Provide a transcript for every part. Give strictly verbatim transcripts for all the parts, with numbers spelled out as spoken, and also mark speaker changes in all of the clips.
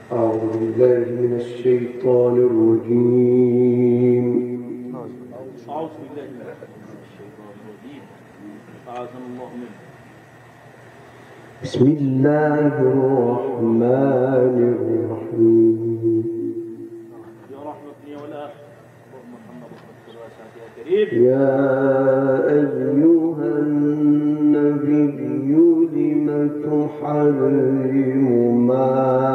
Speaker 1: أعوذ بالله من الشيطان الرجيم.
Speaker 2: أعوذ بالله من الشيطان الرجيم. أعاذنا الله منه.
Speaker 1: بسم الله الرحمن الرحيم.
Speaker 2: يا رحمتني ولا اللهم محمد رسول الله يا كريم.
Speaker 1: يا أيها النبي لم تحرم ما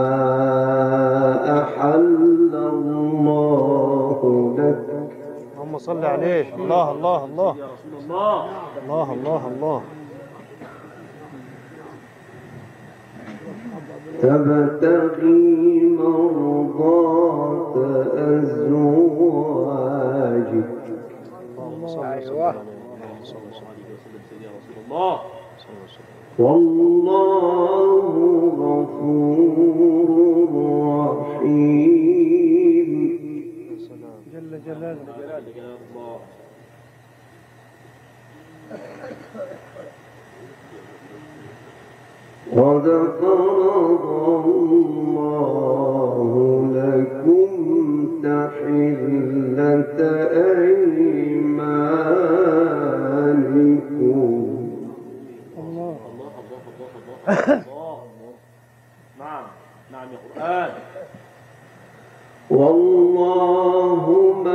Speaker 1: أحل الله لك.
Speaker 3: اللهم صل عليه. الله الله الله
Speaker 2: يا رسول الله.
Speaker 3: الله الله الله.
Speaker 1: تبتغي مرضات أزواجك
Speaker 3: اللهم صل عليه.
Speaker 2: الله
Speaker 1: والله غفور رحيم.
Speaker 3: جل جلاله.
Speaker 2: الله
Speaker 1: قد فرض الله لكم تحلة أيمانكم.
Speaker 2: الله الله الله الله. نعم نعم يا قرآن.
Speaker 1: والله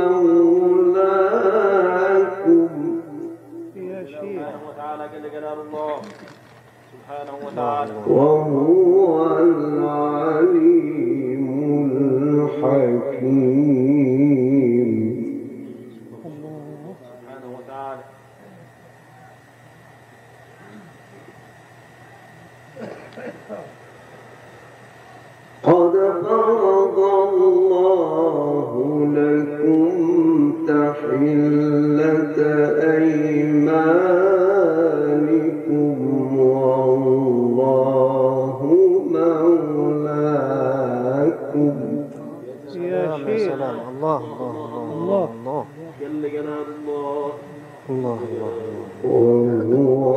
Speaker 1: مولاكم.
Speaker 3: يا شيخ
Speaker 2: سبحانه وتعالى جل جلال الله سبحانه وتعالى.
Speaker 1: وهو العليم الحكيم.
Speaker 2: سبحانه وتعالى.
Speaker 1: قد فرض الله لكم تحلة أيمانكم والله مولاكم.
Speaker 3: يا شيخ. سلام. الله الله الله الله
Speaker 2: جل جلال الله.
Speaker 3: الله الله.
Speaker 1: وهو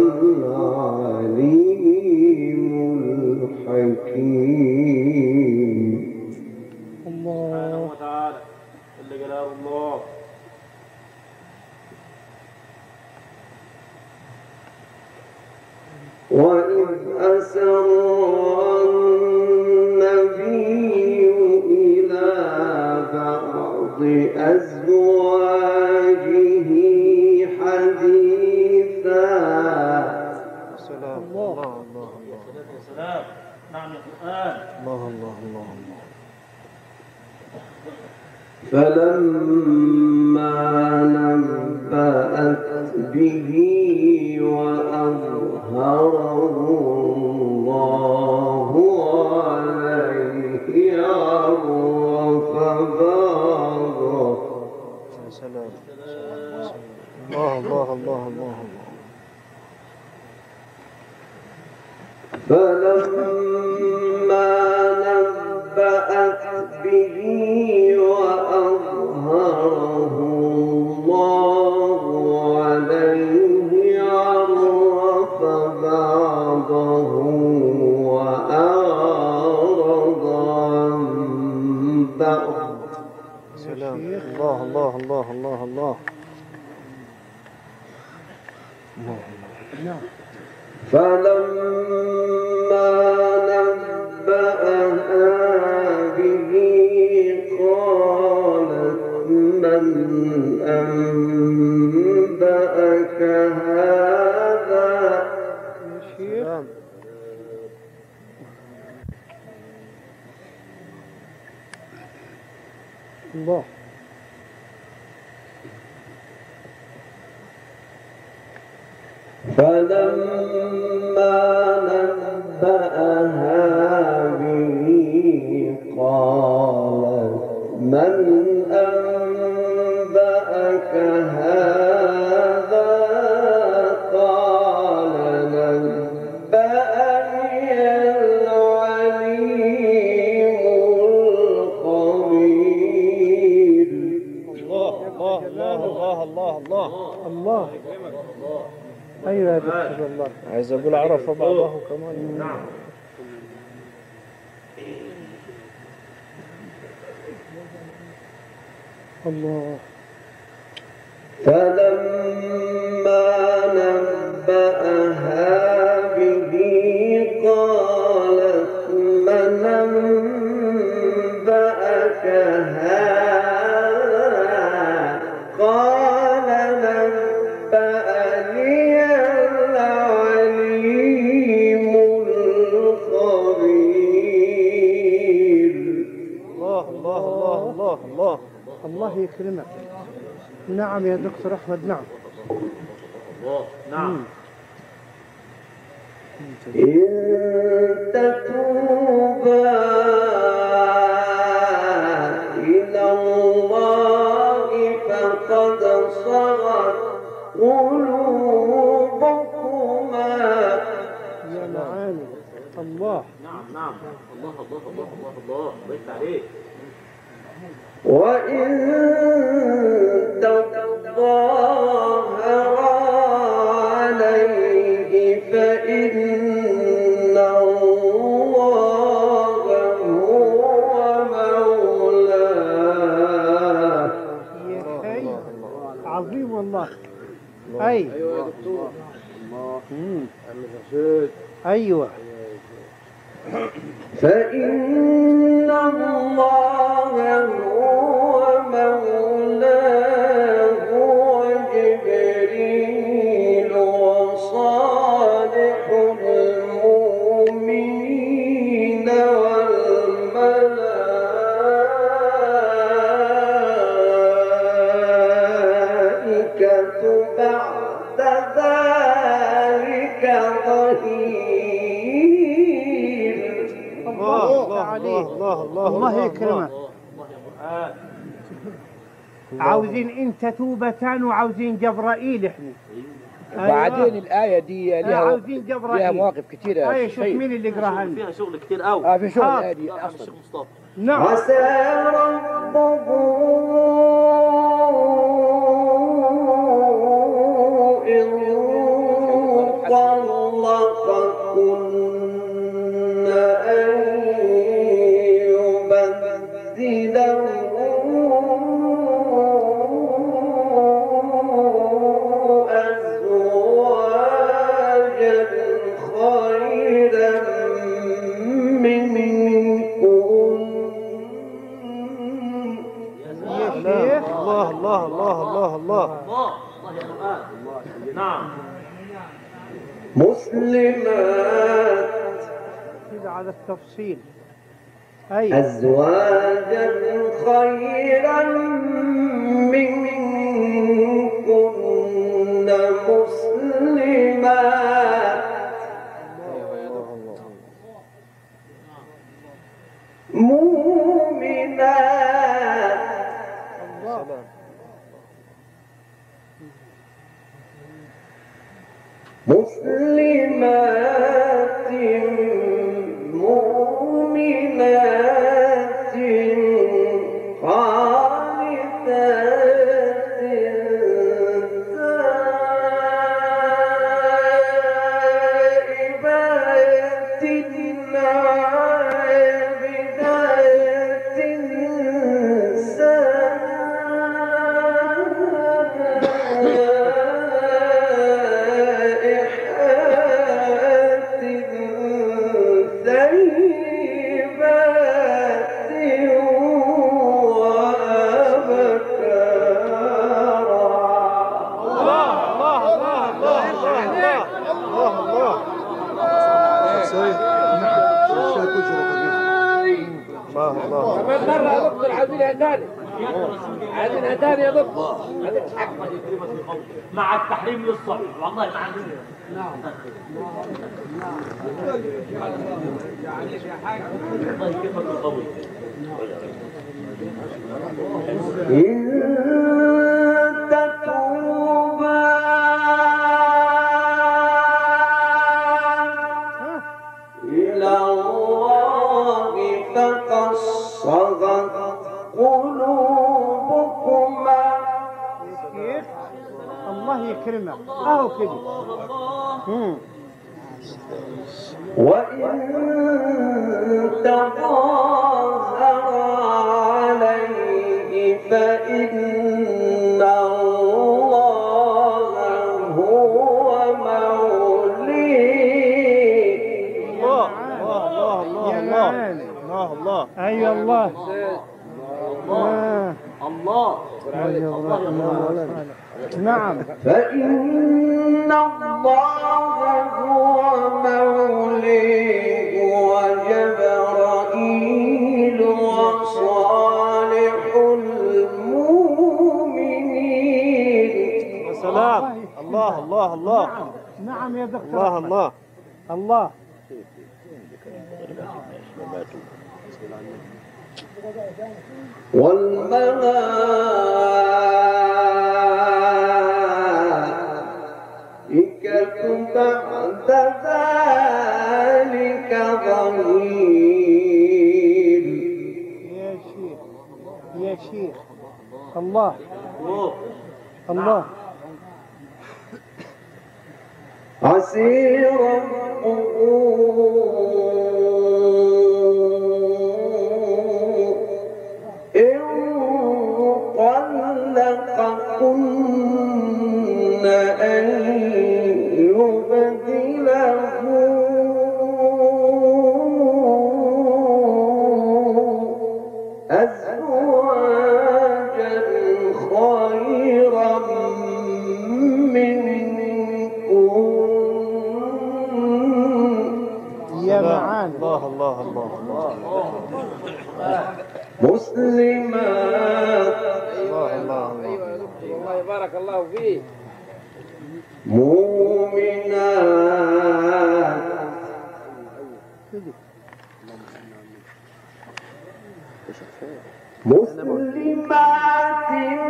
Speaker 1: العليم الحكيم.
Speaker 2: سبحانه وتعالى جل جلال الله.
Speaker 1: وإذ أسر النبي إلى بعض أزواجه حديثا.
Speaker 3: سلام. الله الله الله
Speaker 2: يا سلام. نعم يا قرآن.
Speaker 3: الله الله الله الله.
Speaker 1: فلما نبأت به وأظهره الله عليه عرف بعضه.
Speaker 3: يا سلام. الله الله الله الله الله.
Speaker 1: فلما نبأت به وأظهره الله عليه عرف بعضه وأعرض عن بعض.
Speaker 3: سلام. الله الله الله الله الله.
Speaker 1: فلما نبأها به قالت من أنبأك هذا.
Speaker 3: سلام. الله.
Speaker 1: فلما نبأها به قالت من أنبأك هذا. قال نبأني العليم الخبير.
Speaker 3: الله الله الله الله الله الله. أيوة يا دكتور الله. عايز أقول عرف بعضه كمان.
Speaker 2: نعم.
Speaker 3: الله.
Speaker 1: فلما نبأها به قالت من أنبأك هذا قال نبأني العليم الخبير.
Speaker 3: الله الله الله الله الله الله يكرمك. نعم يا دكتور أحمد. نعم
Speaker 2: نعم.
Speaker 1: إن تتوبا إلى الله فقد صغت قلوبكما.
Speaker 3: يا معاني الله.
Speaker 2: نعم نعم. الله الله الله الله الله بيت عليك.
Speaker 1: وإن تظاهر عليه فإن الله هو مولاه.
Speaker 3: يا أي عظيم والله. أي
Speaker 4: ايوه يا دكتور.
Speaker 3: مم.
Speaker 4: عم رشيد.
Speaker 3: أيوة.
Speaker 1: فإن الله هو مولاه وجبريل وصالح المؤمنين والملائكة بعد ذلك ظهير.
Speaker 3: الله الله الله الله الله يكرمك. عاوزين انت توبتان وعاوزين جبرائيل احنا.
Speaker 4: وبعدين الآية دي
Speaker 3: آه،
Speaker 4: لها
Speaker 3: عاوزين جبرائيل.
Speaker 4: لها مواقف كثيرة.
Speaker 3: اي شوف مين اللي يقراها لنا.
Speaker 2: فيها شغل كتير قوي.
Speaker 4: اه في شغل
Speaker 3: آه.
Speaker 4: الآية دي
Speaker 2: لا،
Speaker 4: أصلا.
Speaker 2: الشيخ مصطفى.
Speaker 3: نعم.
Speaker 1: عسى ربه إن طلقكن أن يبدله أزواجا خيرا منكن.
Speaker 3: يا شيخ. الله الله الله الله الله.
Speaker 2: الله الله يا قرآن. نعم.
Speaker 1: مسلمات
Speaker 3: كذا على التفصيل. أي
Speaker 1: أزواجا خيرا منكن مسلمات مؤمنات مسلمات مؤمنات قانتات تائبات عابدات سائحات ثيبات
Speaker 4: مرة يا دكتور عايزينها تاني. عايزينها تاني يا دكتور.
Speaker 2: مع التحريم للصحيح والله ما عندنا. الله كيفك القوي.
Speaker 1: إن تتوبا إلى الله فقد صغت قلوبكما.
Speaker 3: كيف؟ الله يكرمك. أهو كده. مم.
Speaker 1: وإن تظاهر عليه فإن
Speaker 3: الله الله اي الله آه.
Speaker 2: الله
Speaker 3: نعم.
Speaker 1: فإن الله هو موليه وجبرائيل وصالح المؤمنين.
Speaker 3: يا سلام. الله الله الله. نعم يا دكتور. الله الله الله.
Speaker 1: والملائكة بعد ذلك ظهير.
Speaker 3: يا شيخ يا شيخ. الله الله.
Speaker 1: عسير القبور إن طلقكن أن يبدله أزواجا خيرا
Speaker 3: يا معان. الله الله الله
Speaker 1: مسلمات.
Speaker 3: الله الله
Speaker 4: الله بارك الله فيك.
Speaker 1: مؤمنات. مسلمات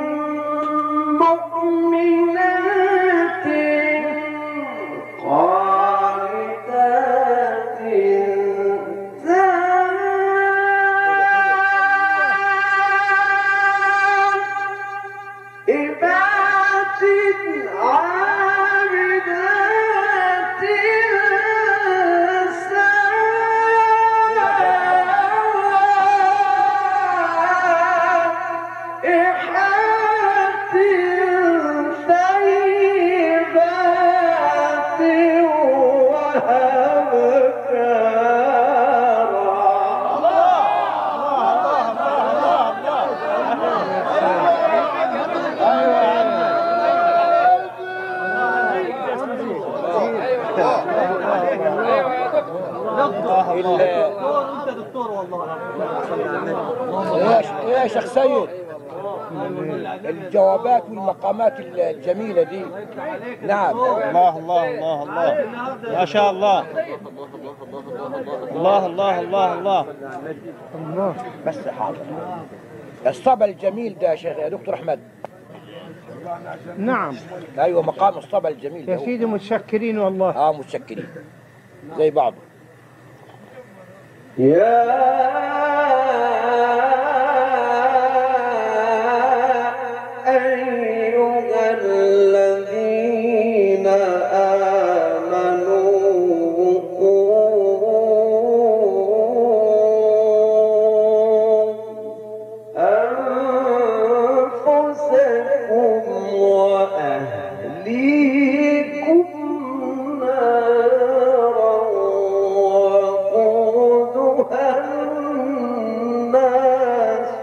Speaker 1: مؤمنات قانتات تائبات عابدات سائحات ثيبات
Speaker 5: يا شيخ سيد، الجوابات والمقامات الجميلة دي. نعم.
Speaker 3: الله الله الله الله. ما شاء الله. الله الله الله الله الله.
Speaker 5: بس حاضر. الصبا الجميل ده يا شيخ يا دكتور أحمد.
Speaker 3: نعم.
Speaker 5: أيوة مقام الصبا الجميل
Speaker 3: يا
Speaker 5: ده.
Speaker 3: سيدي متشكرين والله.
Speaker 5: اه متشكرين زي بعض.
Speaker 1: يا أيها الذين آمنوا قوا أنفسكم وأهليكم نارا وقودها الناس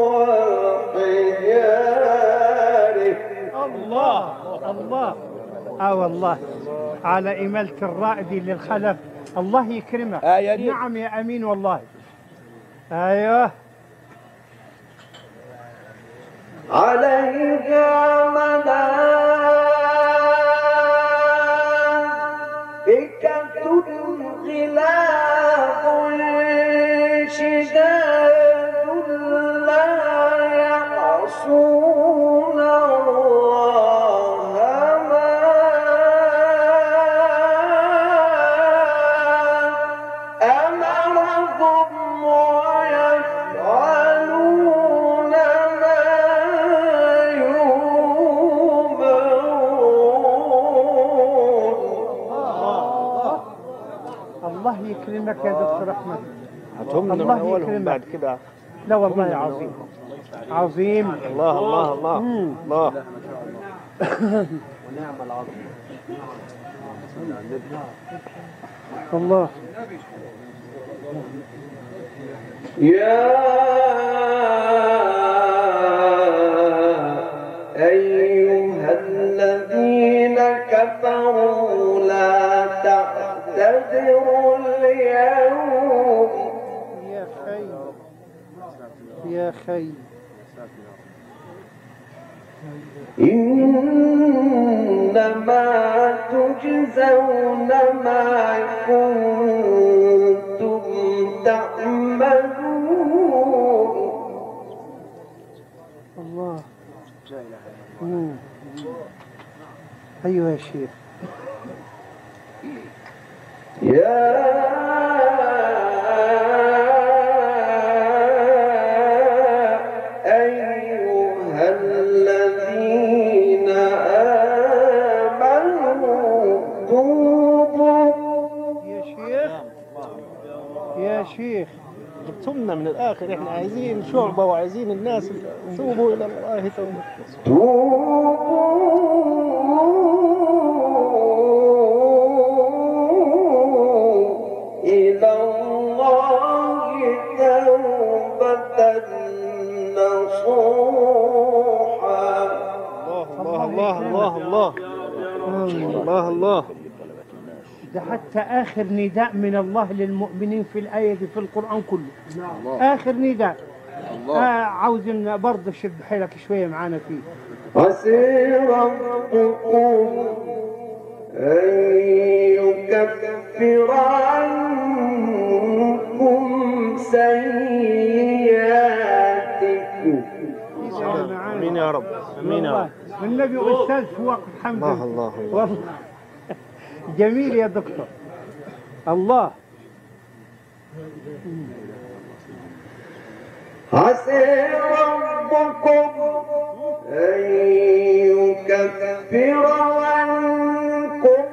Speaker 1: والحجارة.
Speaker 3: الله الله. اه والله على إمالة الرائد للخلف. الله يكرمك.
Speaker 5: آه يا ريت.
Speaker 3: نعم يا أمين والله. أيوه.
Speaker 1: عليها ملائكة غلاظ شداد لا يعصون الله ما أمرهم ويفعلون ما
Speaker 3: الله يكرمك يا دكتور أحمد. هاتهم من الله أولهم يكرمك. بعد كده. لا والله عظيم عظيم. الله الله الله مم. الله. الله
Speaker 1: يا أيها الذين كفروا لا تعتذروا اليوم
Speaker 3: يا خي يا خي
Speaker 1: إنما تجزون ما كنتم تعملون.
Speaker 3: الله. مم. أيوة يا شيخ.
Speaker 1: يا أيها الذين آمنوا توبوا.
Speaker 3: يا شيخ يا شيخ
Speaker 2: جبتمنا من الآخر، إحنا عايزين شعبة وعايزين الناس توبوا إلى الله توبة.
Speaker 1: توبوا إلى الله توبة نصوحا.
Speaker 2: الله الله الله الله الله الله.
Speaker 3: ده حتى آخر نداء من الله للمؤمنين في الآية دي في القرآن كله. آخر نداء. آه عاوزين برضه شد حيلك شوية معانا فيه.
Speaker 1: عسى ربكم أن يكفر عنكم سيئاتكم.
Speaker 2: امين يا رب، امين يا رب.
Speaker 3: والنبي أستاذ في وقت حمد.
Speaker 2: الله الله الله.
Speaker 3: والله جميل يا دكتور. الله.
Speaker 1: عسى ربكم أن يكفر عنكم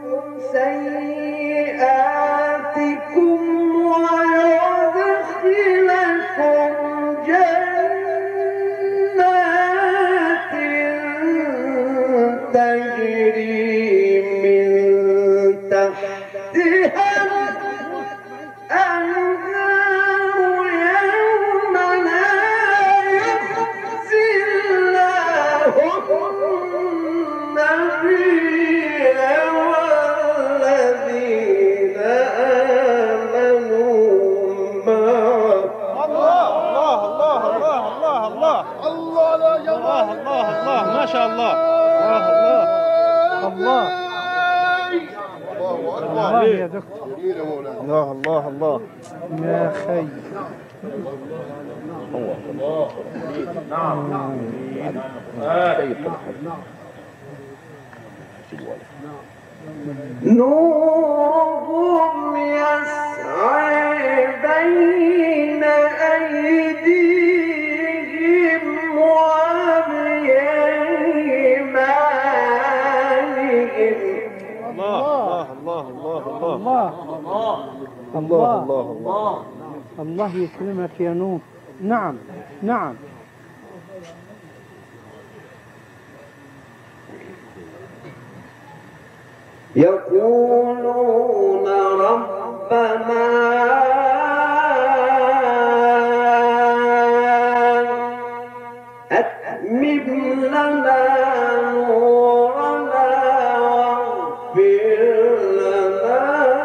Speaker 1: سيئاتكم ويدخلكم جنات تجري من تحتها الأنهار يوم لا يخزي الله النبي والذين آمنوا معه.
Speaker 2: الله الله الله الله الله الله لا الله الله الله ما شاء الله. الله الله
Speaker 3: الله يا دكتور.
Speaker 2: الله الله الله.
Speaker 3: يا خي.
Speaker 1: نورهم يسعى بين أيديهم وبأيمانهم.
Speaker 2: الله الله الله الله
Speaker 3: الله
Speaker 2: الله الله الله.
Speaker 3: الله يكرمك يا نور. نعم نعم.
Speaker 1: يقولون ربنا أتمم لنا نورنا واغفر لنا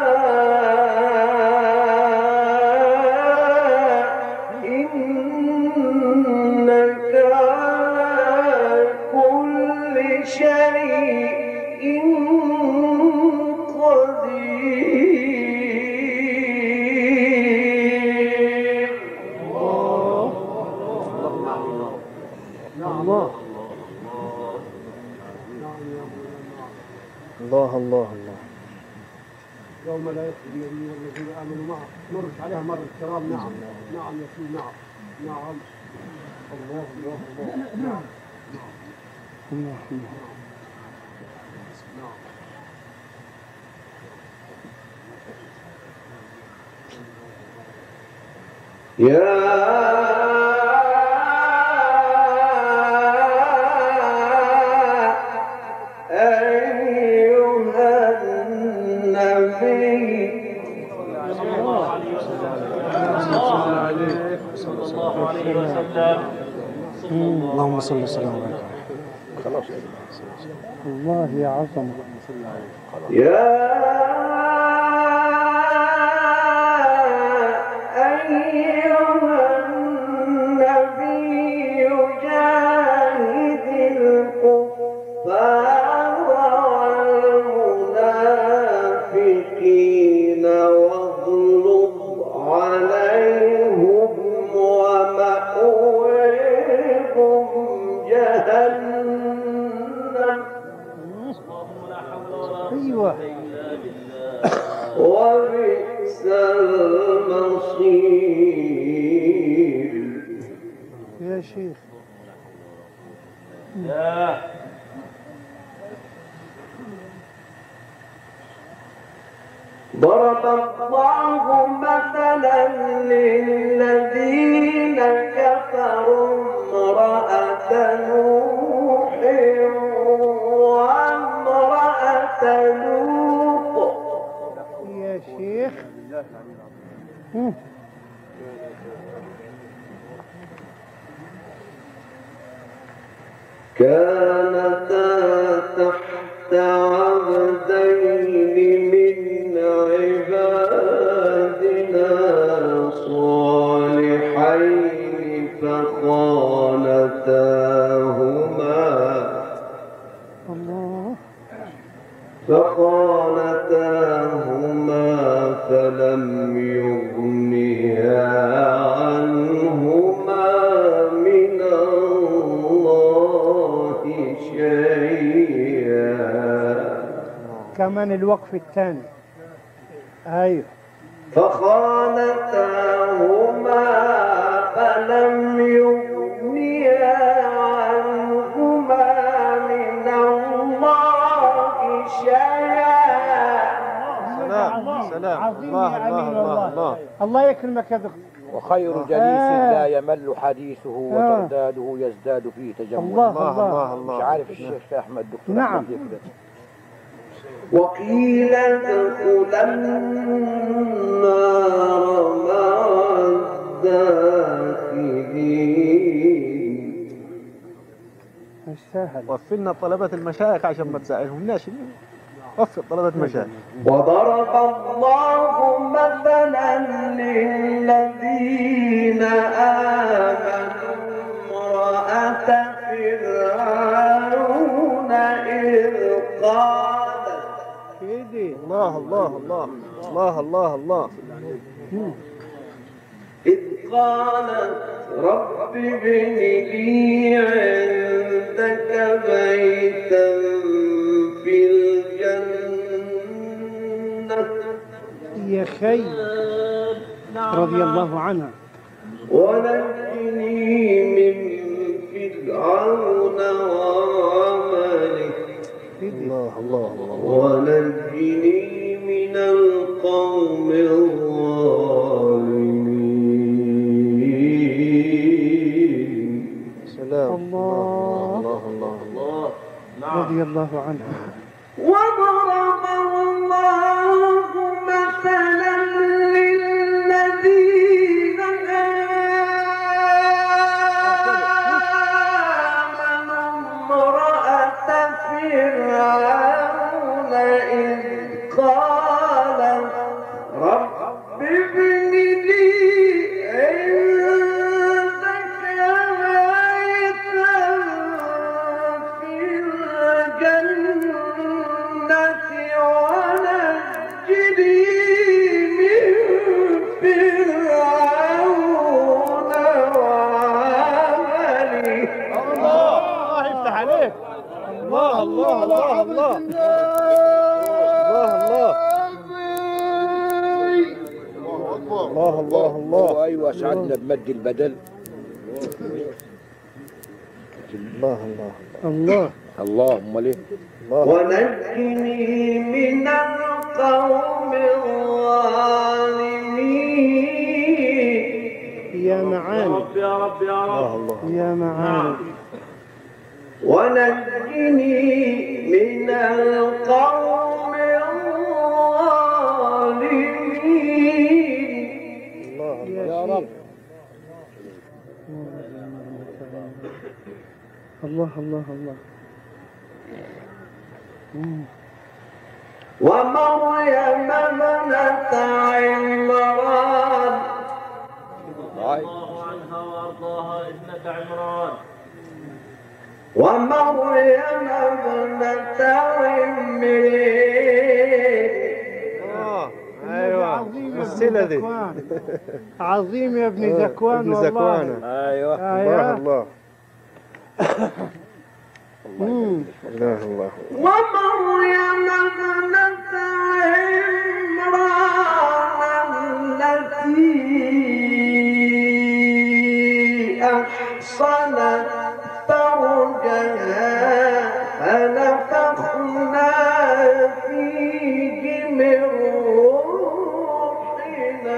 Speaker 1: إنك على كل شيء قدير.
Speaker 3: الله
Speaker 2: الله الله الله.
Speaker 6: يوم لا يخزي النبي والذين امنوا معه مرت عليها مر الكرام. نعم نعم يا سيدي. نعم نعم. الله الله الله. نعم
Speaker 1: يا أيها النبي
Speaker 7: الله عليه وسلم.
Speaker 3: اللهم صل وسلم وبارك
Speaker 5: خلاص
Speaker 3: الله يا عظمه.
Speaker 1: يا أيها النبي جاهد الكفار والمنافقين واغلظ عليهم ومأويهم جهنم
Speaker 3: ايوه
Speaker 1: وبئس المصير.
Speaker 3: يا شيخ
Speaker 7: لا
Speaker 1: ضرب الله مثلا للذين كفروا امرأة نوح وامرأة لوط.
Speaker 3: يا شيخ مم.
Speaker 1: كانتا تحت عبدين من عبادنا صالحين فخانتاهما
Speaker 3: الله
Speaker 1: فخانتاهما فلم يغنيا عنهما من الله شيئا.
Speaker 3: كمان الوقف الثاني ايوه
Speaker 1: فخانتاهما فلم يغنيا عنهما من الله شيئا.
Speaker 2: سلام سلام.
Speaker 3: عظيم
Speaker 2: الله
Speaker 3: يا
Speaker 2: الله
Speaker 3: أمين
Speaker 2: الله
Speaker 3: والله.
Speaker 2: الله.
Speaker 3: الله يكرمك يا دكتور.
Speaker 5: وخير جليس
Speaker 3: آه.
Speaker 5: لا يمل حديثه وترداده يزداد فيه تجملا.
Speaker 3: الله
Speaker 2: الله
Speaker 3: الله
Speaker 2: الله
Speaker 5: مش عارف الشيخ احمد دكتور
Speaker 3: نعم.
Speaker 5: أحمد يكرم.
Speaker 1: وقيل ادخلا النار مع الداخلين.
Speaker 3: مش سهل.
Speaker 2: وفلنا طلبة المشايخ عشان ما تسألهمناش. وفي طلبة المشايخ.
Speaker 1: وضرب الله مثلا للذين آمنوا امرأة فرعون إذ قالت
Speaker 3: كده
Speaker 2: الله الله الله الله الله الله.
Speaker 1: إذ قالت رب ابن لي عندك بيتا في الجنة
Speaker 3: يا خي رضي الله عنها.
Speaker 1: ونجني من فرعون وعمله
Speaker 2: الله الله الله.
Speaker 1: ونجني من القوم الظالمين.
Speaker 2: سلام.
Speaker 3: الله
Speaker 2: الله الله الله.
Speaker 3: رضي الله عنها.
Speaker 1: وضرب الله مثلا للذين آمنوا امرأة فرعون إذ قالت رب ابن لي عندك بيتا في الجنة ونجني من فرعون وعمله.
Speaker 2: الله يفتح عليك. الله الله الله الله. الله الله الله الله.
Speaker 5: ايوه سعدنا بمد البدل.
Speaker 2: الله الله
Speaker 3: الله
Speaker 5: اللهم ليه.
Speaker 2: الله.
Speaker 1: ونجني من القوم الظالمين.
Speaker 3: يا معاني
Speaker 7: يا رب يا رب.
Speaker 2: الله الله.
Speaker 3: يا معاني.
Speaker 1: ونجني من القوم الظالمين.
Speaker 2: الله
Speaker 3: يا
Speaker 2: يا
Speaker 3: شيخ.
Speaker 2: رب.
Speaker 3: الله الله الله. مم.
Speaker 1: ومريم ابنة عمران
Speaker 7: الله عنها وارضاها ابنة عمران.
Speaker 1: ومريم ابنة عمران.
Speaker 2: اه ايوه السلة دي.
Speaker 3: عظيم يا ابن زكوان.
Speaker 2: ابن
Speaker 3: والله.
Speaker 2: زكوان.
Speaker 5: ايوه
Speaker 2: الله الله
Speaker 3: مم.
Speaker 2: الله الله.
Speaker 1: ومريم ابنة عمران التي أحصنت فرجها فنفخنا فيه من روحنا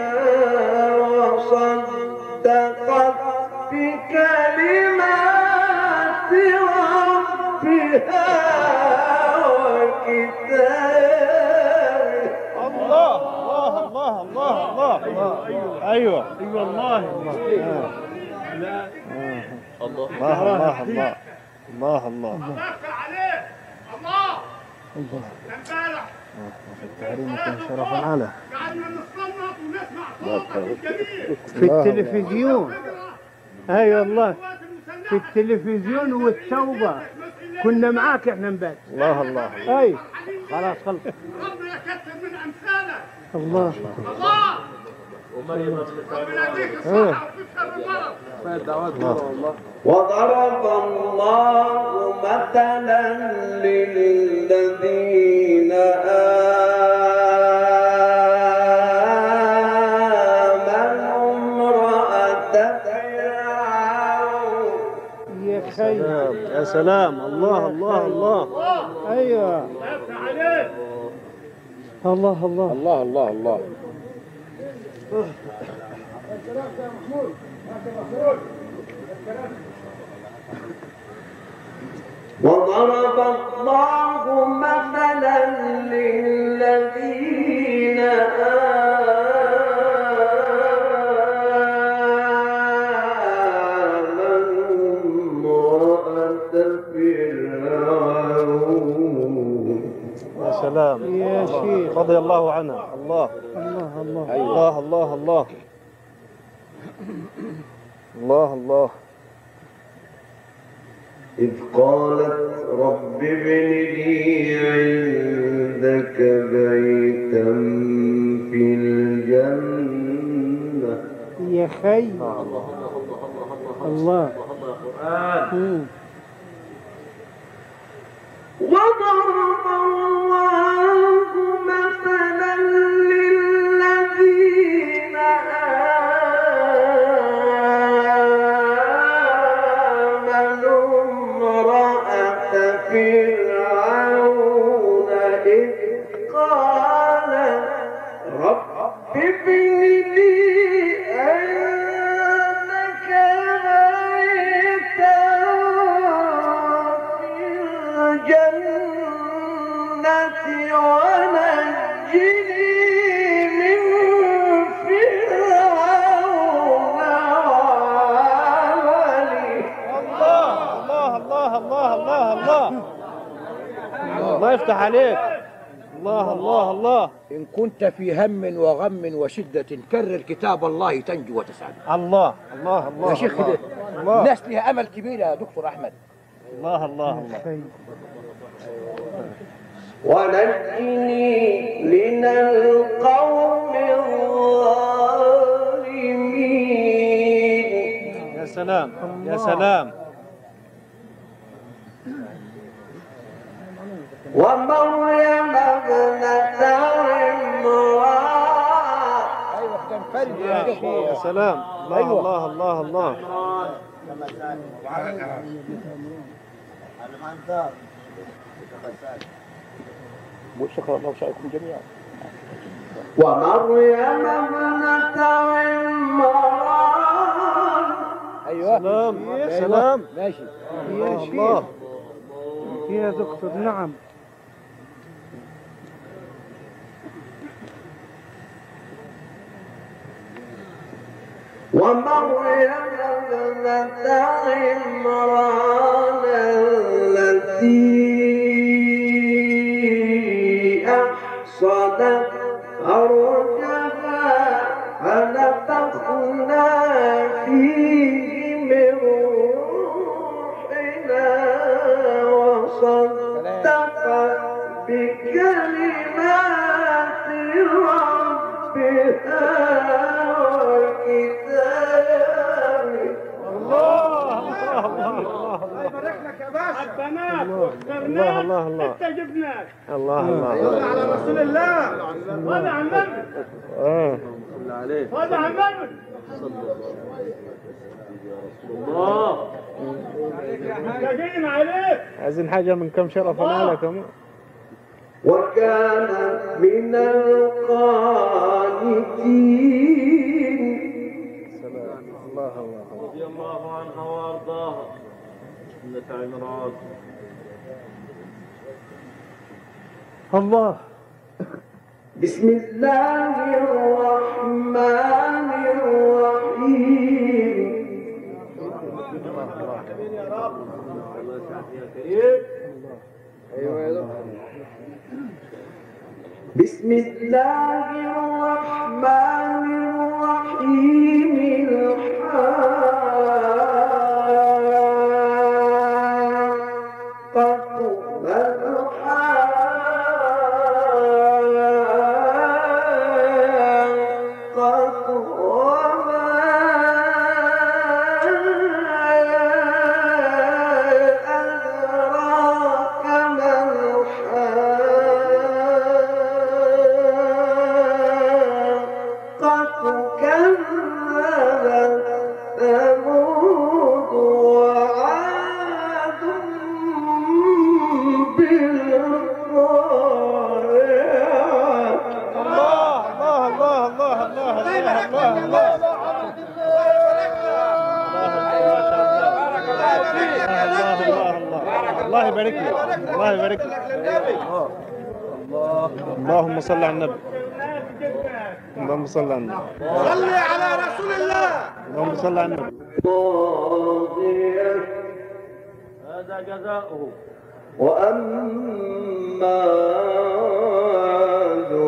Speaker 1: وصدقت بكلمات ربها وكتابه.
Speaker 2: الله الله الله الله الله. ايوه
Speaker 3: اي والله.
Speaker 7: الله
Speaker 2: الله الله الله الله الله.
Speaker 6: عليه الله
Speaker 3: الله.
Speaker 6: امبارح
Speaker 2: التحريم كان شرف العلا.
Speaker 6: قعدنا نصنف ونسمع صوتك الجميل
Speaker 3: في التلفزيون. اي والله في التلفزيون والتوبة كنا معاك احنا امبارح.
Speaker 2: الله الله.
Speaker 3: اي خلاص خلص.
Speaker 6: ربنا يكثر من امثالك
Speaker 3: الله
Speaker 6: الله
Speaker 7: ومريم ابنة
Speaker 6: ربنا
Speaker 7: عمران.
Speaker 6: يديك الصحه وتكثر المرض.
Speaker 1: وضرب الله مثلا للذين آمنوا امرأة فرعون.
Speaker 3: يا خير.
Speaker 2: يا سلام. الله الله الله.
Speaker 3: ايوه
Speaker 6: عليه
Speaker 3: الله الله.
Speaker 5: الله الله الله.
Speaker 1: وضرب الله مثلا للذين آمنوا امرأة فرعون.
Speaker 2: يا سلام.
Speaker 3: يا شيخ.
Speaker 2: رضي الله عنها. الله
Speaker 3: الله الله.
Speaker 2: الله الله الله الله الله.
Speaker 1: إذ قالت رب ابن لي عندك بيتا في الجنة.
Speaker 3: يا خي. الله. مم.
Speaker 1: وضرب الله مثلا للذين آمنوا امرأة فرعون إذ قالت رب ابن لي عندك بيتا في الجنة ونجني من فرعون وعمله.
Speaker 2: الله الله الله الله الله الله. الله يفتح عليك. الله الله الله.
Speaker 5: إن كنت في هم وغم وشدة كرر كتاب الله تنجو وتسعد.
Speaker 2: الله الله الله.
Speaker 5: يا شيخ
Speaker 2: الله.
Speaker 5: كده
Speaker 2: الله
Speaker 5: الناس لها أمل كبير يا دكتور أحمد.
Speaker 2: الله الله الله.
Speaker 3: خي.
Speaker 1: ونجني من القوم الظالمين.
Speaker 2: يا سلام يا سلام.
Speaker 1: ومريم ابنة عمران.
Speaker 5: أيوة كان فرد
Speaker 2: يا شيخ يا سلام. الله
Speaker 5: أيوة.
Speaker 2: الله الله الله.
Speaker 5: وشكر الله وسعيكم جميعا.
Speaker 1: ومريم ابنة عمران.
Speaker 5: أيوة
Speaker 2: سلام يا
Speaker 5: أيوة.
Speaker 2: سلام.
Speaker 5: ماشي.
Speaker 3: يا
Speaker 2: الله
Speaker 3: شيخ.
Speaker 2: الله.
Speaker 3: يا دكتور نعم.
Speaker 1: ومريم ابنة عمران التي أحصنت فرجها فنفخنا فيه من روحنا وصدق بكلمات ربها وكتابه.
Speaker 2: الله الله الله
Speaker 3: الله يبارك لك يا باشا. البنات
Speaker 2: الله
Speaker 3: واخترناك
Speaker 2: الله الله.
Speaker 3: انت جبناك.
Speaker 2: الله الله
Speaker 3: صل على رسول الله. صل على النبي.
Speaker 2: اه
Speaker 3: صل على النبي.
Speaker 7: الله
Speaker 3: محتاجين عليك.
Speaker 2: عايزين حاجة من كم شرف انا لكم.
Speaker 1: وكان من القانتين.
Speaker 2: الله الله
Speaker 7: رضي الله عنها وارضاها ابنة عمران.
Speaker 2: الله.
Speaker 1: بسم الله الرحمن الرحيم. بسم الله الرحمن الرحيم. الحاقة ما الحاقة وما أدراك ما الحاقة. كذبت ثمود وعاد بالقارعة.
Speaker 2: الله الله الله الله الله الله الله الله يبارك لك. الله يبارك لك. الله اللهم صل على النبي. اللهم صل على النبي.
Speaker 3: صل على رسول الله.
Speaker 2: اللهم صل على النبي.
Speaker 1: طاغية.
Speaker 7: هذا جزاؤه.
Speaker 1: وأما عاد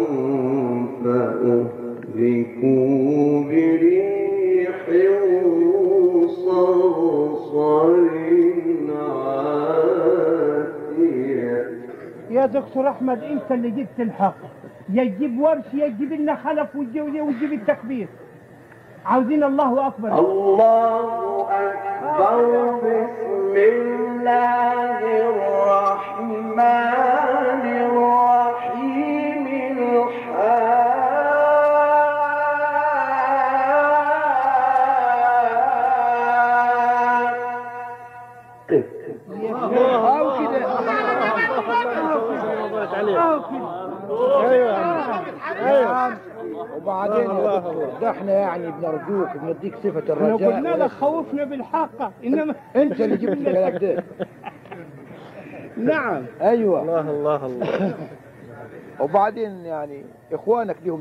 Speaker 1: فأهلكوا بريح صرصر عاتية.
Speaker 3: يا دكتور احمد انت اللي جبت الحق. يا تجيب ورش يا تجيب لنا خلف وتجيب التكبير. عاوزين الله اكبر.
Speaker 1: الله أكبر. بسم الله الرحمن الرحيم.
Speaker 2: ايوه ايوه.
Speaker 5: وبعدين يا دكتور ده احنا يعني بنرجوك بنديك صفة
Speaker 3: لو
Speaker 5: الرجاء.
Speaker 3: قلنا لك خوفنا بالحقة انما
Speaker 5: انت اللي جبت الكلام ده.
Speaker 3: نعم.
Speaker 5: ايوه.
Speaker 2: الله الله الله.
Speaker 5: وبعدين يعني اخوانك ليهم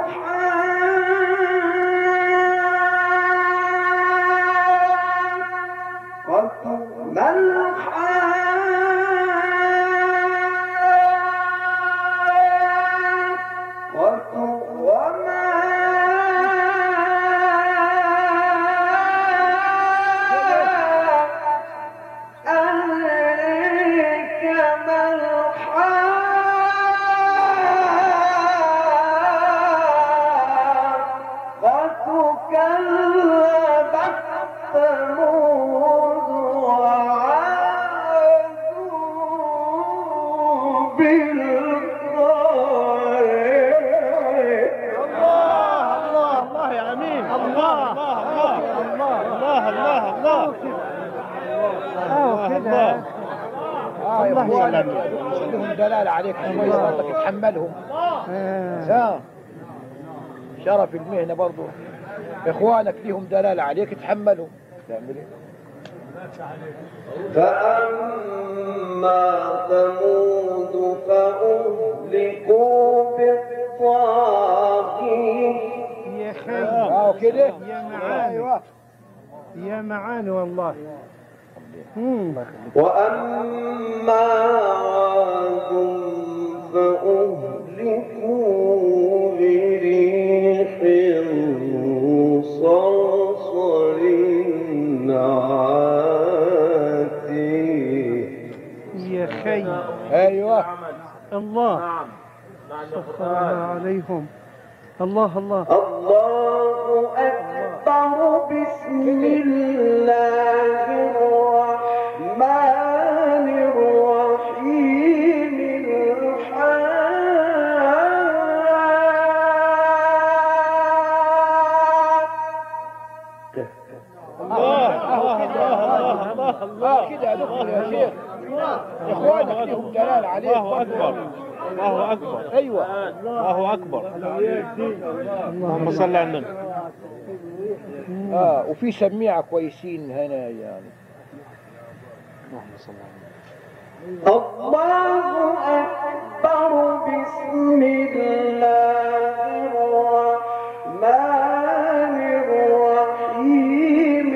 Speaker 5: لهم دلالة عليك شوية تتحملهم. ها شرف المهنة برضو اخوانك ليهم دلالة عليك تحملهم. تعمل ايه؟
Speaker 1: فأما ثمود فأهلكوا بالطاغية.
Speaker 3: يا خير
Speaker 5: اه كده
Speaker 3: يا معاني.
Speaker 5: ايوه
Speaker 3: يا معاني والله. مم.
Speaker 1: وأما عاد فأهلكوا بريح صرصر عاتيه.
Speaker 3: يا خي
Speaker 5: ايوه
Speaker 3: الله
Speaker 7: نعم نعم
Speaker 3: سخر عليهم. الله الله
Speaker 1: الله أكبر. بسم الله الرحمن الرحيم.
Speaker 5: الله الله كده يا دكتور يا شيخ، اخوانك لهم دلال عليك.
Speaker 2: الله اكبر الله اكبر.
Speaker 5: ايوه
Speaker 2: الله اكبر. اللهم صل على النبي.
Speaker 5: اه وفي سميعه كويسين هنا يعني.
Speaker 2: اللهم صل على النبي.
Speaker 1: الله أكبر. بسم الله الرحمن الرحيم.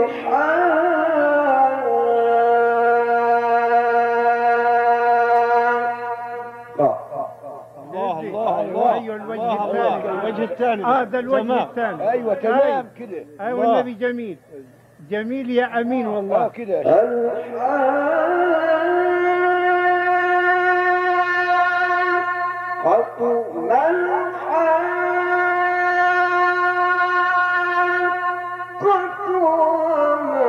Speaker 2: الله الله الله.
Speaker 3: أيوة الوجه
Speaker 2: الله الله.
Speaker 3: الثاني.
Speaker 2: الوجه الثاني.
Speaker 3: هذا الوجه
Speaker 2: تمام.
Speaker 3: الثاني.
Speaker 5: ايوه تمام كده.
Speaker 3: ايوه
Speaker 2: الله.
Speaker 3: النبي جميل جميل يا امين
Speaker 5: اه
Speaker 3: والله.
Speaker 5: كده يا شيخ.
Speaker 1: الحاقة ما الحاقة وما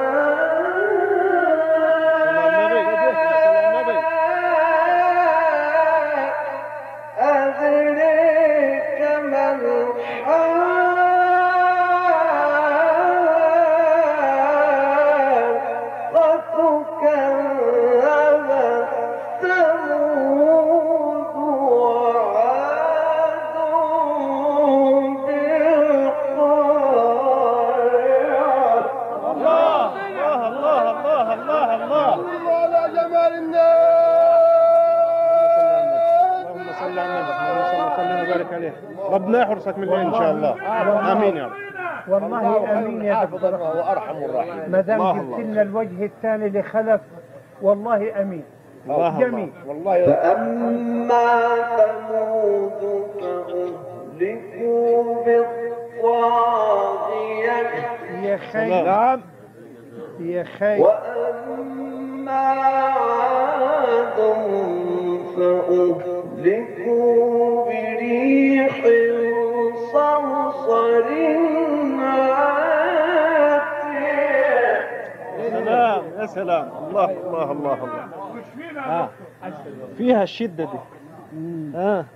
Speaker 1: أدريك ما الحاقة. كذب ثمود وعاد بالقارعة.
Speaker 2: الله الله الله الله الله الله.
Speaker 6: الله على جمال الناس.
Speaker 2: اللهم صل على النبي. اللهم صل وسلم وبارك عليه. ربنا يحرسك من العين ان شاء الله. امين يا رب.
Speaker 3: والله امين يا
Speaker 5: حافظ
Speaker 3: دكتور.
Speaker 5: الله وارحم الراحمين.
Speaker 3: ما دام
Speaker 2: الله
Speaker 3: جبت
Speaker 2: الله.
Speaker 3: لنا الوجه الثاني لخلف والله امين.
Speaker 2: الله
Speaker 3: جميل.
Speaker 5: والله
Speaker 1: فأما ثمود فأهلكوا بالطاغية.
Speaker 3: يا خي
Speaker 5: نعم.
Speaker 3: يا خي
Speaker 1: وأما عاد فأهلكوا بريح صرصر عاتية.
Speaker 2: سلام يا سلام. الله الله الله الله. آه. فيها الشدة دي. آه.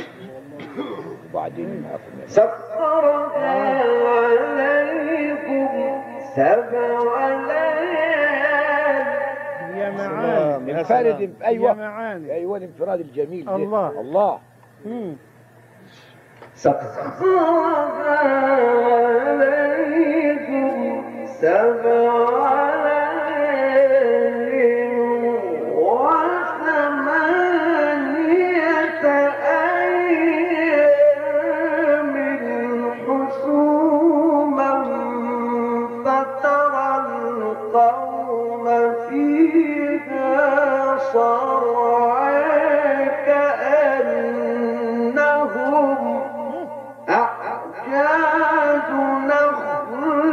Speaker 5: وبعدين معكم يا شيخ.
Speaker 1: سخرها عليكم سبع ليال.
Speaker 3: يا معاني
Speaker 2: سلام يا سلام.
Speaker 5: انفرد
Speaker 3: يا
Speaker 5: ايوه
Speaker 3: معاني.
Speaker 5: ايوه الانفراد الجميل ده.
Speaker 3: الله.
Speaker 5: الله
Speaker 3: مم.
Speaker 1: سخرها عليكم سبع ليال وثمانية أيام حسوما فترى القوم فيها صرعى كأنهم أعجاز نخل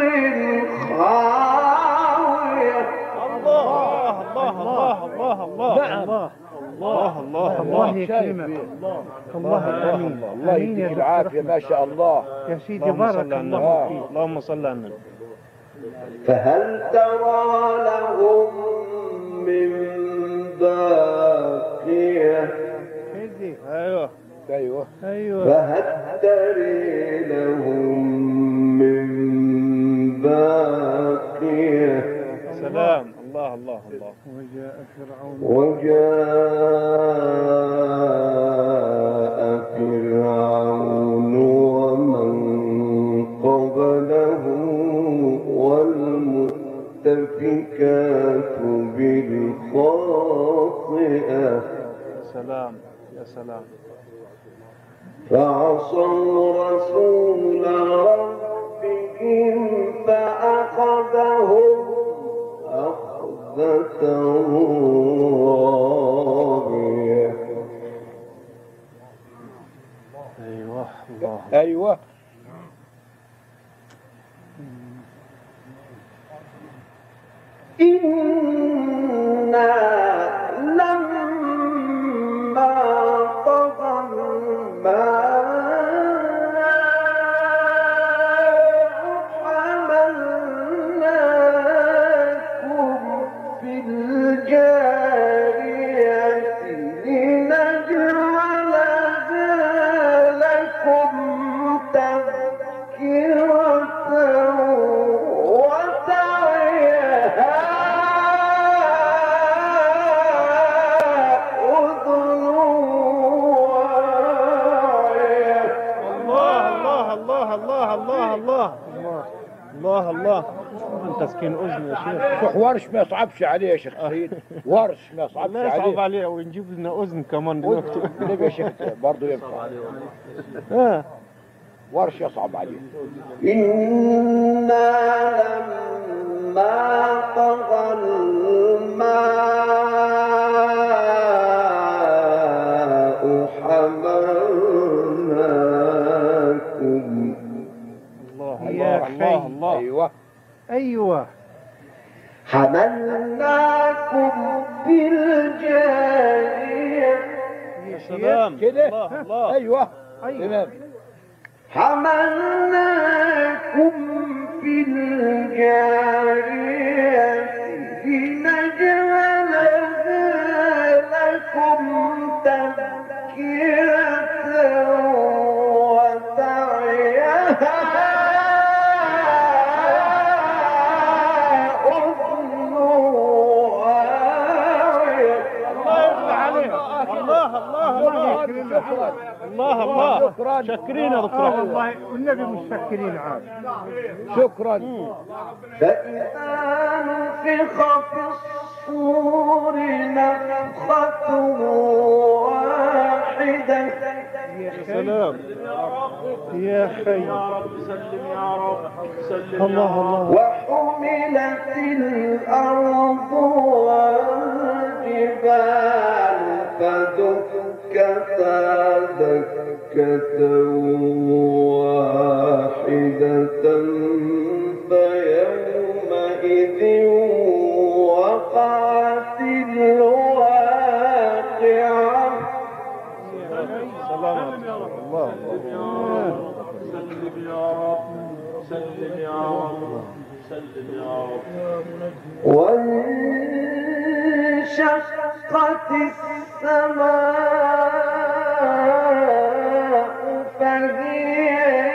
Speaker 1: خاوية.
Speaker 2: الله الله الله الله الله.
Speaker 5: نعم.
Speaker 3: الله
Speaker 2: الله الله
Speaker 3: الله
Speaker 2: الله.
Speaker 3: يكرمك. الله امين.
Speaker 5: الله
Speaker 3: امين يا
Speaker 5: يديك
Speaker 3: دكتور
Speaker 5: العافيه
Speaker 3: أحمد.
Speaker 5: ما شاء الله.
Speaker 3: يا سيدي
Speaker 2: اللهم
Speaker 3: بارك
Speaker 2: صل على
Speaker 3: الله
Speaker 2: النبي.
Speaker 3: فيك.
Speaker 2: اللهم صل على النبي.
Speaker 1: فهل ترى لهم من باقية.
Speaker 3: كذي.
Speaker 2: ايوه
Speaker 5: ايوه
Speaker 3: ايوه
Speaker 1: فهل تري لهم من باقية.
Speaker 2: سلام. الله الله الله.
Speaker 3: وجاء فرعون
Speaker 1: وجاء فرعون ومن قبله والمؤتفكات بالخاطئة.
Speaker 2: سلام يا سلام.
Speaker 1: فعصوا رسول ربهم فأخذوا فأخذهم أخذة رابية.
Speaker 2: ايوه الله.
Speaker 5: ايوه
Speaker 1: إنا لما طغى الماء حملناكم في الجارية لنجعلها لكم تذكرة وتعيها أذن واعية.
Speaker 2: الله الله الله الله الله الله الله. من تسكين اذن يا شيخ.
Speaker 5: شيخ ورش ما يصعبش عليه يا شيخ سيد، ورش ما يصعبش
Speaker 2: لا يصعب
Speaker 5: عليه.
Speaker 2: عليه ونجيب لنا اذن كمان دلوقتي.
Speaker 5: ليه يا شيخ برضه ينفع،
Speaker 2: ها
Speaker 5: ورش يصعب عليه.
Speaker 1: إنا لما طغى الماء حملناكم.
Speaker 2: الله
Speaker 3: يا
Speaker 2: الله الله
Speaker 3: خي.
Speaker 2: الله.
Speaker 5: ايوه
Speaker 3: أيوة
Speaker 1: حملناكم في الجارية.
Speaker 2: يا سلام.
Speaker 5: كده.
Speaker 2: الله الله.
Speaker 5: ايوه
Speaker 3: أيوة
Speaker 5: تمام.
Speaker 1: حملناكم في الجارية لنجعلها لكم تذكرة وتعيها أذن واعية.
Speaker 2: الله يفتح عليك. الله الله الله
Speaker 5: شكرا
Speaker 2: الله الله.
Speaker 5: شكرا.
Speaker 2: شاكرين يا دكتور
Speaker 3: آه
Speaker 2: أحمد.
Speaker 3: والله والنبي متشكرين عاد.
Speaker 5: شكرا.
Speaker 1: فإذا نفخ في الصور نفخة واحدة.
Speaker 2: يا سلام.
Speaker 3: يا خي.
Speaker 7: يا رب سلم يا رب سلم
Speaker 3: الله الله.
Speaker 1: وحملت الأرض والجبال فدكتا دكة واحدة فيومئذ وقعت الواقعة.
Speaker 2: سلام الله الله.
Speaker 7: سلم يا رب سلم يا رب سلم يا رب.
Speaker 1: وانشقت السماء فهي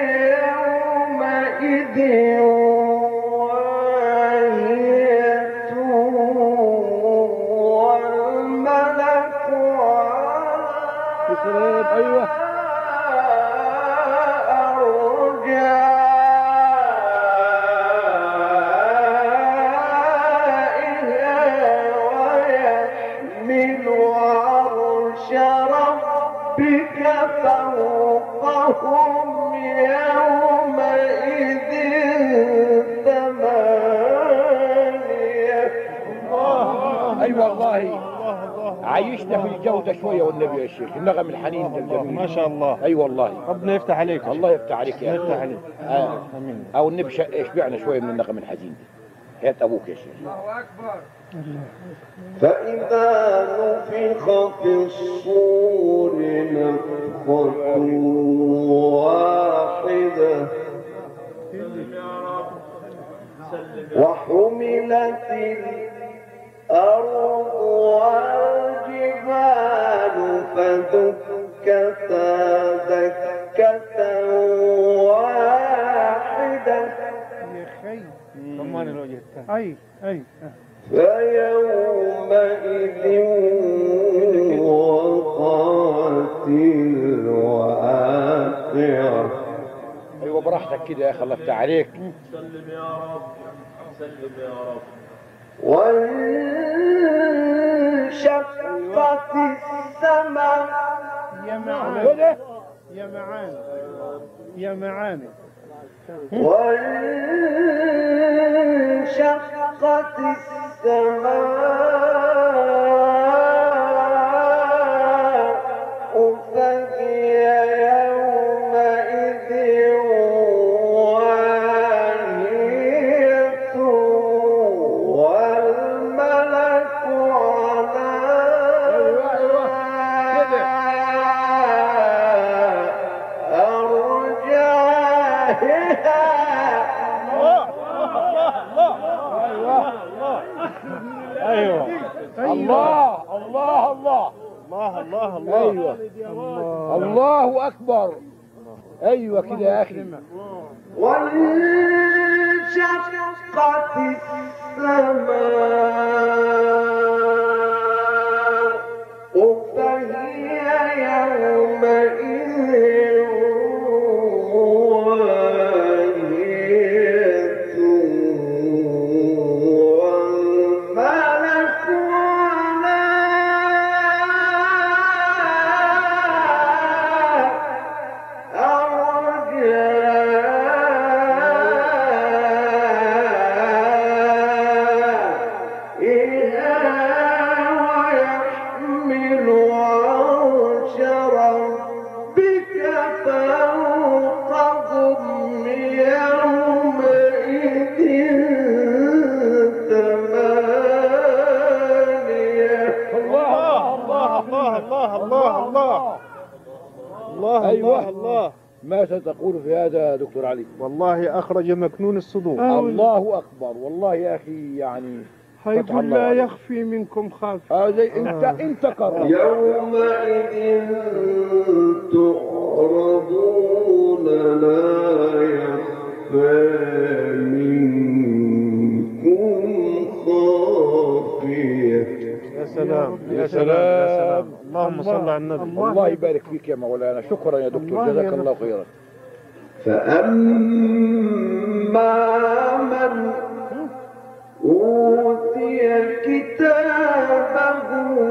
Speaker 1: يومئذ واهية والملك
Speaker 5: سلام. ايوه
Speaker 1: فوقهم يومئذ ثمانية.
Speaker 5: اي والله عايشنا في الجودة شوية والنبي يا شيخ، النغم الحنين ده الجميل.
Speaker 2: ما شاء الله.
Speaker 5: اي والله
Speaker 2: ربنا يفتح عليك.
Speaker 5: الله يفتح عليك يا
Speaker 2: يفتح
Speaker 5: أخي.
Speaker 2: عليك.
Speaker 5: آه.
Speaker 2: امين.
Speaker 5: او النبي شا- يشبعنا شوية من النغم الحزين ده. هات ابوك يا شيخ.
Speaker 1: فإذا نفخ في الصور نفخة واحدة وحملت الأرض والجبال فدكتا دكة واحدة
Speaker 3: يا خي.
Speaker 2: كمان الوجه الثاني.
Speaker 3: أي أي
Speaker 1: فيومئذ وقعت الواقعة.
Speaker 5: ايوه براحتك كده يا اخي، الله يفتح عليك.
Speaker 7: سلم يا رب سلم يا رب.
Speaker 1: وانشقت السماء.
Speaker 3: يا معاني
Speaker 5: كده
Speaker 3: يا معاني يا معاني.
Speaker 1: وانشقت وانشقت السماء فهي يومئذ واهية والملك على
Speaker 2: ايوه
Speaker 5: الله الله الله
Speaker 2: الله الله الله
Speaker 5: ايوه الله اكبر. ايوه كده يا اخي.
Speaker 1: وانشقت السماء فهي يومئذ واهية والملك
Speaker 2: الله
Speaker 5: أيوة.
Speaker 2: الله.
Speaker 5: ماذا تقول في هذا يا دكتور علي؟
Speaker 2: والله أخرج مكنون الصدور.
Speaker 3: آه.
Speaker 5: الله أكبر. والله يا أخي يعني
Speaker 3: هيقول لا يخفي منكم خافي.
Speaker 5: آه زي انت انت قرر.
Speaker 1: يومئذ تعرضون لا يخفى منكم خافية.
Speaker 2: يا سلام
Speaker 5: يا سلام.
Speaker 2: اللهم صل على النبي.
Speaker 5: الله يبارك فيك يا مولانا. شكرا يا دكتور جزاك الله خيرا.
Speaker 1: فأما من أوتي كتابه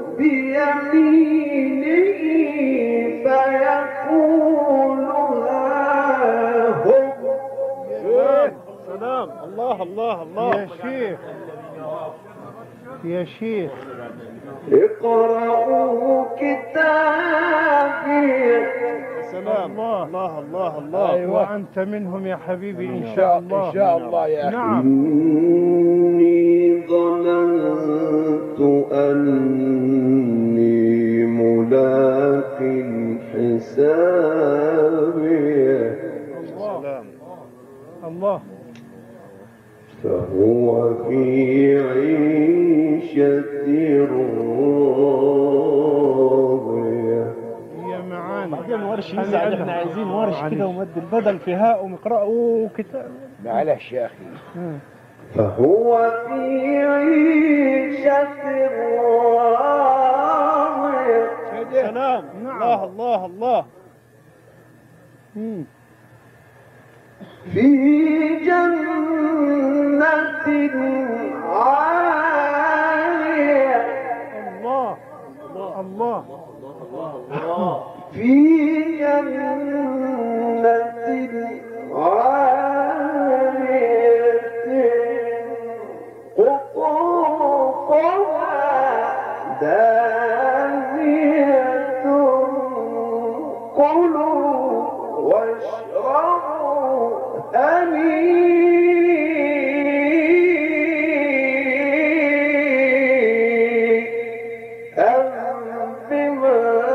Speaker 1: بيمينه فيقول هاهم
Speaker 2: سلام. الله الله الله.
Speaker 3: يا شيخ يا شيخ
Speaker 1: اقرأوا كتابي.
Speaker 2: سلام. الله الله الله الله.
Speaker 5: أيوة.
Speaker 3: وأنت منهم يا حبيبي إن
Speaker 5: إن
Speaker 3: شاء الله.
Speaker 5: إن شاء الله يا أخي.
Speaker 3: نعم.
Speaker 1: إني ظننت أني ملاق حسابي
Speaker 2: سلام.
Speaker 3: الله.
Speaker 1: فهو في عيشة راضية.
Speaker 3: يا معانا
Speaker 2: بعدين ورش يزعل. احنا عايزين ورش كده ومد البدل في هاء ومقرأوا كتاب.
Speaker 5: معلش يا أخي.
Speaker 1: فهو في عيشة راضية.
Speaker 2: سلام. الله الله الله.
Speaker 3: مم.
Speaker 1: في جنة عالية.
Speaker 3: الله الله
Speaker 1: في جنة عالية قطوفها دانية كلوا واشربوا هنيئا بما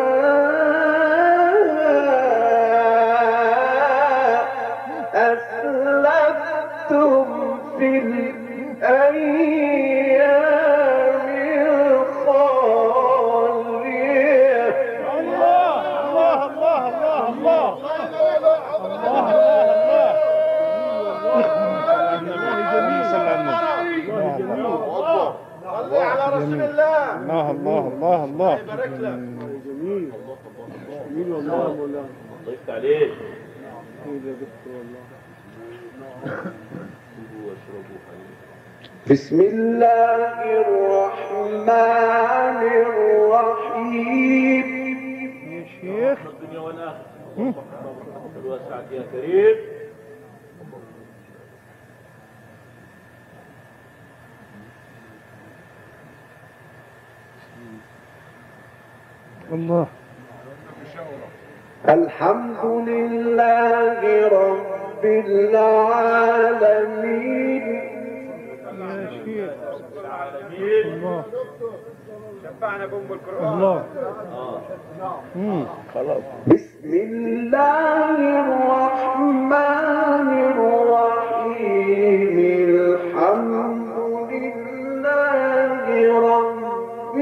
Speaker 1: أسلفتم في الأيام الخالية.
Speaker 2: الله الله الله الله الله.
Speaker 6: صلي على رسول الله.
Speaker 2: الله الله الله الله.
Speaker 6: بارك لك.
Speaker 3: جميل جميل والله مولانا.
Speaker 7: ضيفت عليه.
Speaker 1: بسم الله الرحمن الرحيم.
Speaker 3: يا شيخ
Speaker 7: الدنيا والآخرة. الواسعة يا كريم.
Speaker 3: الله.
Speaker 1: الحمد لله رب العالمين.
Speaker 3: يا شيخ
Speaker 2: العالمين.
Speaker 3: الله
Speaker 2: شفعنا بأم القرآن.
Speaker 3: الله. امم
Speaker 5: خلاص.
Speaker 1: بسم الله الرحمن الرحيم. الحمد لله رب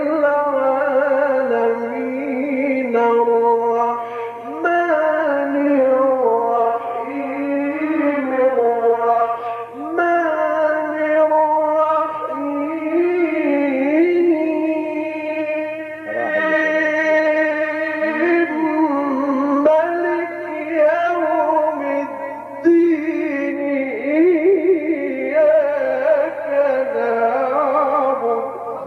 Speaker 1: العالمين. الرحمن الرحيم. الرحمن الرحيم. ملك يوم الدين. إياك نعبد.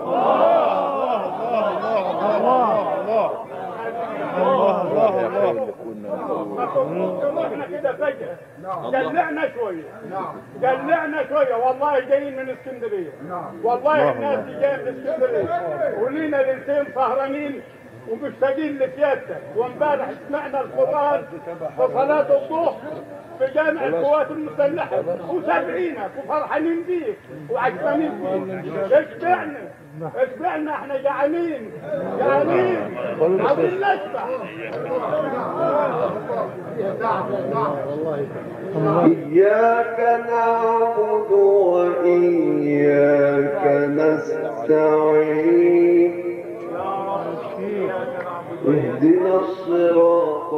Speaker 2: احنا كده فجأة دلعنا شوية دلعنا شوية والله جايين من اسكندرية والله الناس دي جاية من اسكندرية ولينا ليلتين سهرانين ومشتاقين لسيادتك وامبارح سمعنا القرآن في صلاة الظهر في جامع القوات المسلحة وسابعينك وفرحانين بيك وعجبانين بيك. اشبعنا اشبعنا احنا جعانين جعانين عاوزين نشبع.
Speaker 1: إياك نعبد وإياك نستعين. اهدنا الصراط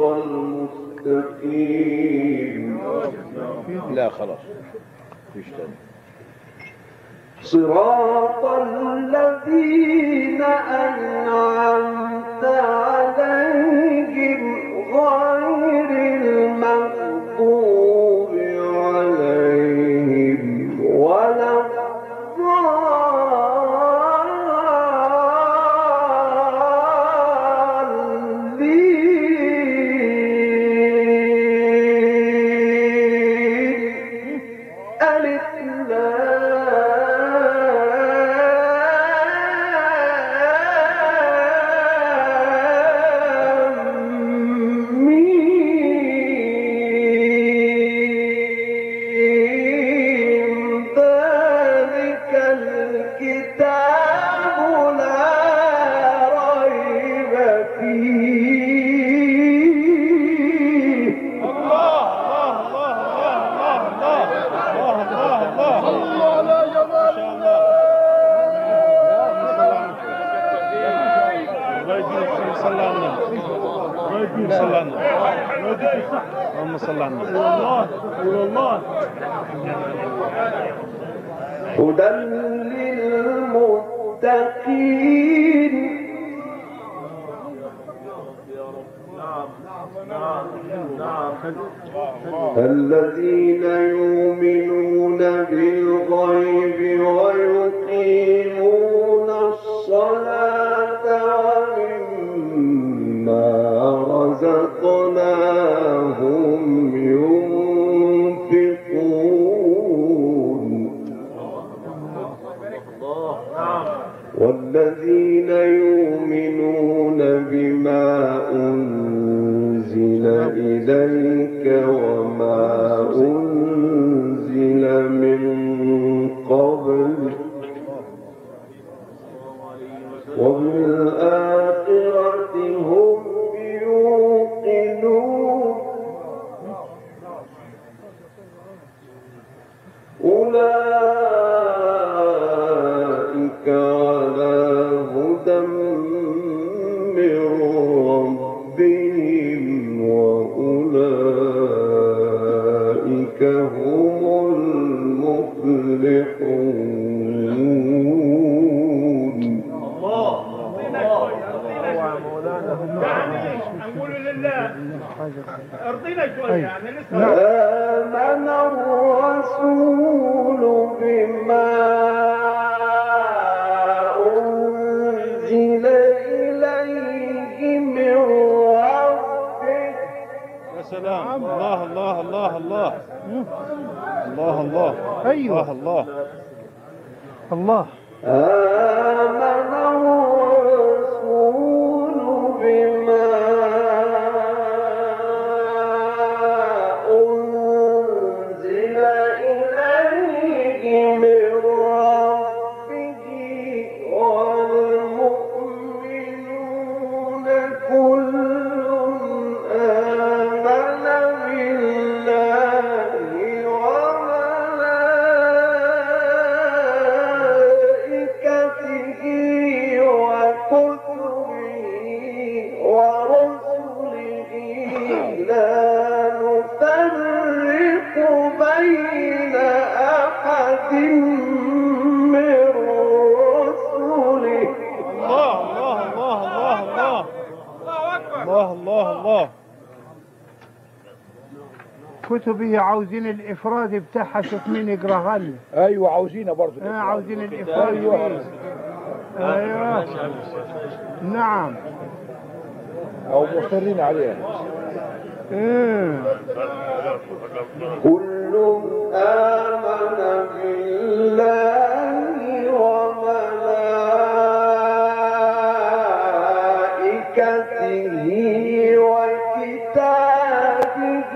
Speaker 1: المستقيم.
Speaker 5: لا خلاص مفيش تاني.
Speaker 1: صراط الذين أنعمت عليهم غير المغضوب عليهم ولا الضالين. ألف
Speaker 2: اللهم صل على النبي. الله والله
Speaker 1: هدى للمتقين. الذين يؤمنون بالغيب ويقيمون الصلاة ومما رزقناهم ينفقون. والذين يؤمنون بما أنزل إليك وما أنزل من قبلك وبالآخرة هم يوقنون. أولئك على هدى من ربهم وأولئك هم المفلحون.
Speaker 2: يعني نقول لله ارضينا شوية يعني لسه.
Speaker 1: آمن الرسول بما أنزل إليه من ربه.
Speaker 2: يا سلام. الله الله الله الله الله الله
Speaker 3: أيوة.
Speaker 2: الله
Speaker 3: الله.
Speaker 1: آمن الرسول
Speaker 3: كتبه عاوزين الإفراد بتاعها، شوف مين يقراها لنا.
Speaker 5: ايوه عاوزينها برضه.
Speaker 3: آه عاوزين الإفراد.
Speaker 5: ايوه
Speaker 3: أيوه نعم.
Speaker 5: او مصرين عليها.
Speaker 3: إيه.
Speaker 1: كل آمن بالله وملائكته وكتابه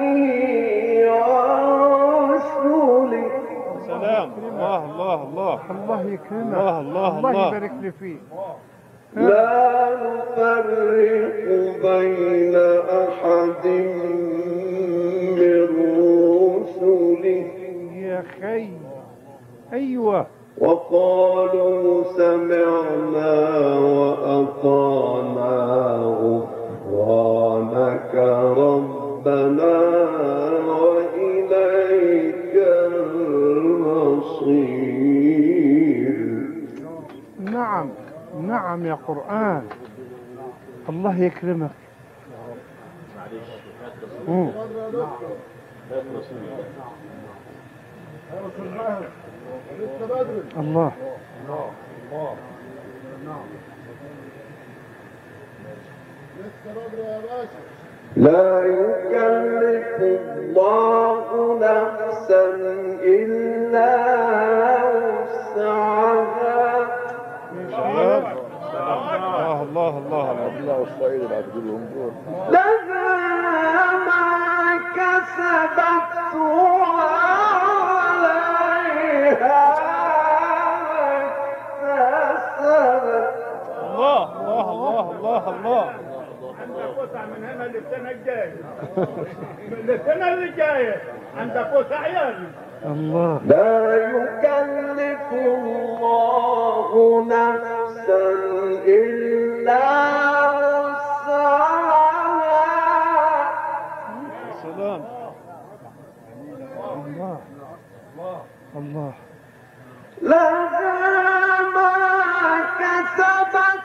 Speaker 1: ورسله.
Speaker 2: سلام. الله الله الله
Speaker 3: الله يكرمك.
Speaker 2: الله الله
Speaker 3: الله
Speaker 2: الله.
Speaker 3: يبارك لي فيك.
Speaker 1: لا نفرق بين أحد من رسله
Speaker 3: يا خي. أيوه.
Speaker 1: وقالوا سمعنا وأطعنا غفرانك ربنا وإليك المصير.
Speaker 3: نعم نعم يا قرآن. الله يكرمك. مم. الله.
Speaker 1: لا يكلف الله نفسا إلا وسعها.
Speaker 2: الله الله الله
Speaker 5: الله والصعيد اللي هتقولهم دول.
Speaker 1: لها ما كسبت وعليها ما اكتسبت.
Speaker 2: الله الله الله الله الله. عندك وسع من هنا للسنة الجاية. للسنة اللي جاية عندك وسع يعني.
Speaker 3: الله.
Speaker 1: لا يكلف الله نفسا إلا وسعها.
Speaker 2: سلام.
Speaker 3: الله الله.
Speaker 1: لها ما كسبت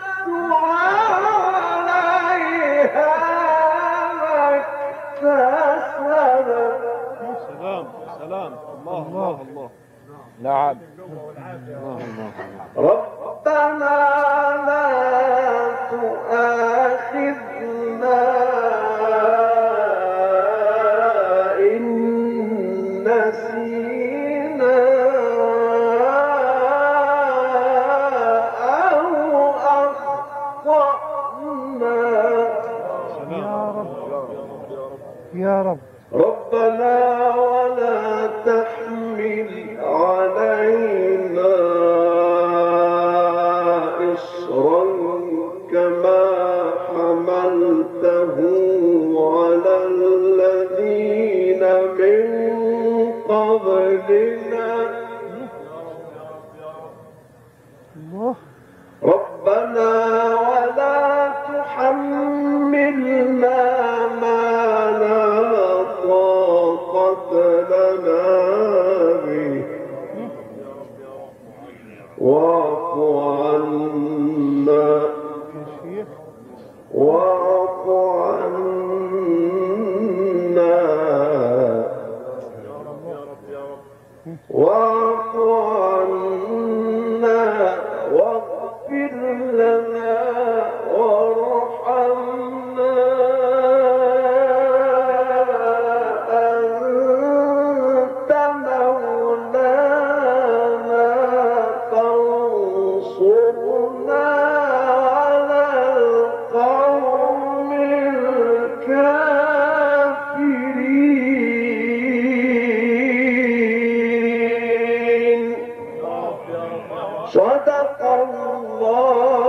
Speaker 1: وعليها ما اكتسبت.
Speaker 2: سلام سلام. الله الله الله.
Speaker 5: نعم.
Speaker 1: ربنا لا تؤاخذنا إن نسينا أو أخطأنا.
Speaker 3: يا رب يا رب.
Speaker 1: ربنا ولا تحمل علينا إصرا كما حملته على الذين من قبلنا.
Speaker 3: الله.
Speaker 1: ربنا ولا تحملنا ما لا طاقة لنا به واعف عنا واعف عنا واعف عنا واغفر لنا وارحمنا أنت مولانا فانصرنا على القوم الكافرين. صدق الله